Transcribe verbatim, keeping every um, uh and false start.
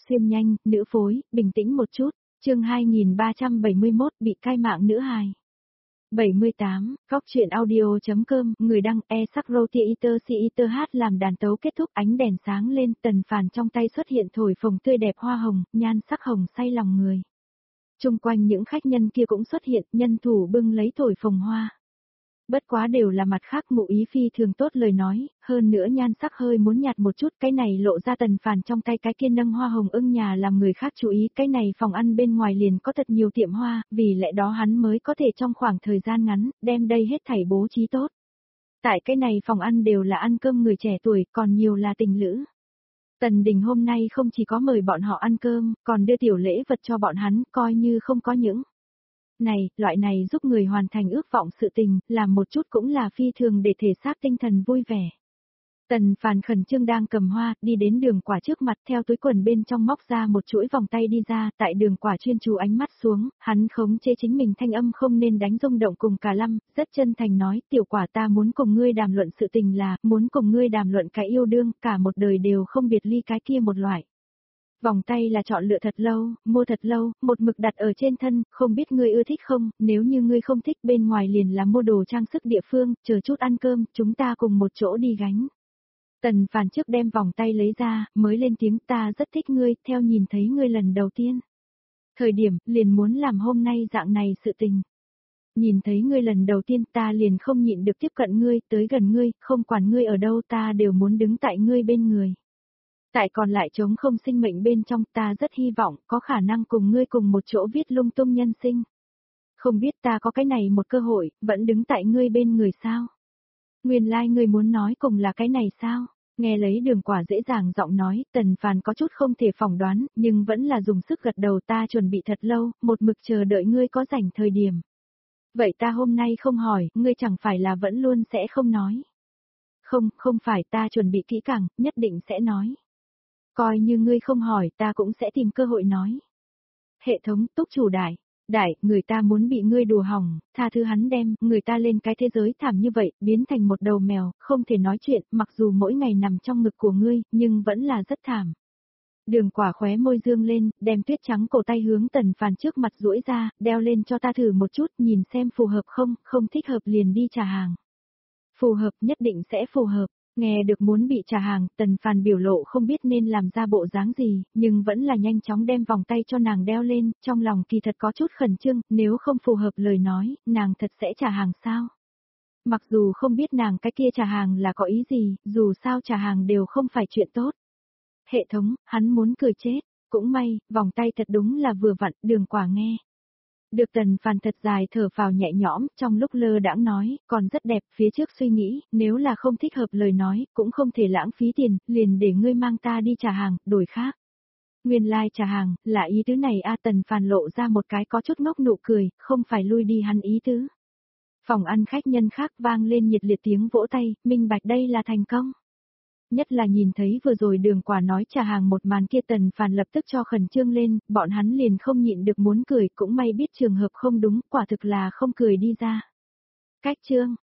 xuyên nhanh, nữ phối, bình tĩnh một chút, chương hai nghìn ba trăm bảy mươi mốt bị cai mạng nữ hài. bảy mươi tám, Góc truyện audio.com, người đăng e sắc roti iter si iter hát làm đàn tấu kết thúc ánh đèn sáng lên, Tần Phàn trong tay xuất hiện thổi phồng tươi đẹp hoa hồng, nhan sắc hồng say lòng người. Chung quanh những khách nhân kia cũng xuất hiện, nhân thủ bưng lấy thổi phồng hoa. Bất quá đều là mặt khác ngụ ý phi thường tốt lời nói, hơn nữa nhan sắc hơi muốn nhạt một chút, cái này lộ ra Tần Phàn trong tay cái kia nâng hoa hồng ưng nhà làm người khác chú ý, cái này phòng ăn bên ngoài liền có thật nhiều tiệm hoa, vì lẽ đó hắn mới có thể trong khoảng thời gian ngắn, đem đây hết thảy bố trí tốt. Tại cái này phòng ăn đều là ăn cơm người trẻ tuổi, còn nhiều là tình lữ. Tần Đình hôm nay không chỉ có mời bọn họ ăn cơm, còn đưa tiểu lễ vật cho bọn hắn, coi như không có những này, loại này giúp người hoàn thành ước vọng sự tình, làm một chút cũng là phi thường để thể xác tinh thần vui vẻ. Tần Phàn khẩn trương đang cầm hoa, đi đến Đường Quả trước mặt, theo túi quần bên trong móc ra một chuỗi vòng tay đi ra, tại Đường Quả chuyên chú ánh mắt xuống, hắn khống chế chính mình thanh âm không nên đánh rung động cùng cả lâm, rất chân thành nói, tiểu Quả ta muốn cùng ngươi đàm luận sự tình là, muốn cùng ngươi đàm luận cái yêu đương, cả một đời đều không biệt ly cái kia một loại. Vòng tay là chọn lựa thật lâu, mua thật lâu, một mực đặt ở trên thân, không biết ngươi ưa thích không, nếu như ngươi không thích bên ngoài liền là mua đồ trang sức địa phương, chờ chút ăn cơm, chúng ta cùng một chỗ đi gánh. Tần Phàn trước đem vòng tay lấy ra, mới lên tiếng ta rất thích ngươi, theo nhìn thấy ngươi lần đầu tiên. Thời điểm, liền muốn làm hôm nay dạng này sự tình. Nhìn thấy ngươi lần đầu tiên ta liền không nhịn được tiếp cận ngươi, tới gần ngươi, không quản ngươi ở đâu ta đều muốn đứng tại ngươi bên người. Tại còn lại trống không sinh mệnh bên trong ta rất hy vọng có khả năng cùng ngươi cùng một chỗ viết lung tung nhân sinh. Không biết ta có cái này một cơ hội, vẫn đứng tại ngươi bên người sao? Nguyên lai like ngươi muốn nói cùng là cái này sao? Nghe lấy Đường Quả dễ dàng giọng nói, Tần Phàn có chút không thể phỏng đoán, nhưng vẫn là dùng sức gật đầu ta chuẩn bị thật lâu, một mực chờ đợi ngươi có rảnh thời điểm. Vậy ta hôm nay không hỏi, ngươi chẳng phải là vẫn luôn sẽ không nói. Không, không phải ta chuẩn bị kỹ càng, nhất định sẽ nói. Coi như ngươi không hỏi ta cũng sẽ tìm cơ hội nói. Hệ thống túc chủ đại, đại, người ta muốn bị ngươi đùa hỏng, tha thứ hắn đem, người ta lên cái thế giới thảm như vậy, biến thành một đầu mèo, không thể nói chuyện, mặc dù mỗi ngày nằm trong ngực của ngươi, nhưng vẫn là rất thảm. Đường Quả khóe môi dương lên, đem tuyết trắng cổ tay hướng Tần Phàn trước mặt duỗi ra, đeo lên cho ta thử một chút, nhìn xem phù hợp không, không thích hợp liền đi trả hàng. Phù hợp nhất định sẽ phù hợp. Nghe được muốn bị trả hàng, Tần Phàn biểu lộ không biết nên làm ra bộ dáng gì, nhưng vẫn là nhanh chóng đem vòng tay cho nàng đeo lên, trong lòng kỳ thật có chút khẩn trương, nếu không phù hợp lời nói, nàng thật sẽ trả hàng sao? Mặc dù không biết nàng cái kia trả hàng là có ý gì, dù sao trả hàng đều không phải chuyện tốt. Hệ thống, hắn muốn cười chết, cũng may, vòng tay thật đúng là vừa vặn, Đường Quả nghe. Được Tần Phàn thật dài thở phào nhẹ nhõm, trong lúc lơ đãng nói, còn rất đẹp, phía trước suy nghĩ, nếu là không thích hợp lời nói, cũng không thể lãng phí tiền, liền để ngươi mang ta đi trả hàng, đổi khác. Nguyên lai like trả hàng, là ý tứ này a Tần Phàn lộ ra một cái có chút ngốc nụ cười, không phải lui đi hắn ý tứ. Phòng ăn khách nhân khác vang lên nhiệt liệt tiếng vỗ tay, minh bạch đây là thành công. Nhất là nhìn thấy vừa rồi Đường Quả nói trả hàng một màn kia Tần Phàn lập tức cho khẩn trương lên, bọn hắn liền không nhịn được muốn cười, cũng may biết trường hợp không đúng, quả thực là không cười đi ra. Cách chương,